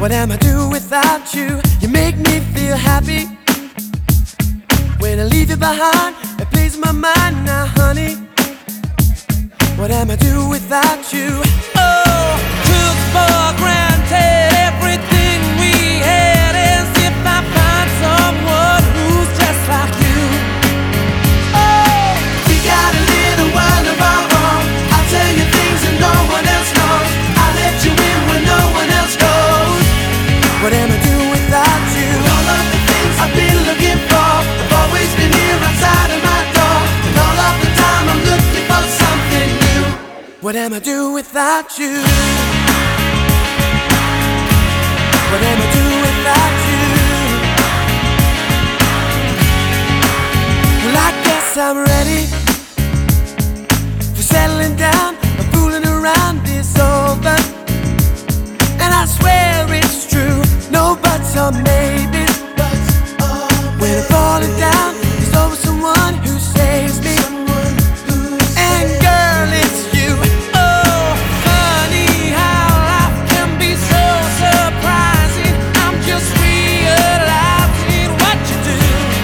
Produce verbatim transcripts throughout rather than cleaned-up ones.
What am I doing without you? You make me feel happy. When I leave you behind, it plays my mind now, honey. What am I doing without you? Oh, took for granted everything we had, as if I find someone who's just like you. Oh, we got a little world of our own. I'll tell you things that no one else knows. I'll let you in when no one else goes. What am I doing without you? All of the things I've been looking for have always been here outside of my door. And all of the time I'm looking for something new. What am I doing without you? What am I doing without you? Well, I guess I'm ready for settling down. I'm fooling around is over, and I swear it's true. No buts or maybes. When I'm falling down, there's always someone who saves me. And girl, it's you. Oh, funny how life can be so surprising. I'm just realizing what you do.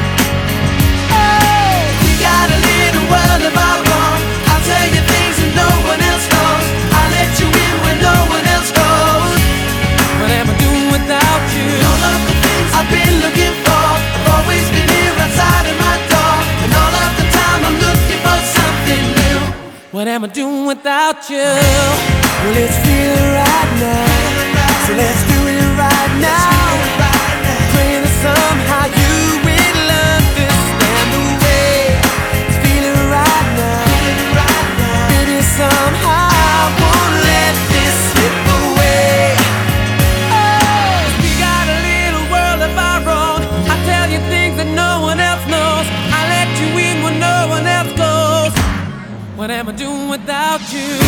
Oh, we got a little world of our own. I'll tell you things that no one else knows. I'll let you in when no one else goes. What am I doing without you? All of the things I've been looking for have always been here outside of my door. And all of the time I'm looking for something new. What am I doing without you? Well, let's feel it right now. So let's do it right now. Praying that somehow you will understand the way it's feeling right now. Baby, somehow I won't let this slip away. We got a little world of our own. I tell you things that no one else knows. I let you in when no one else goes. What am I doing without you?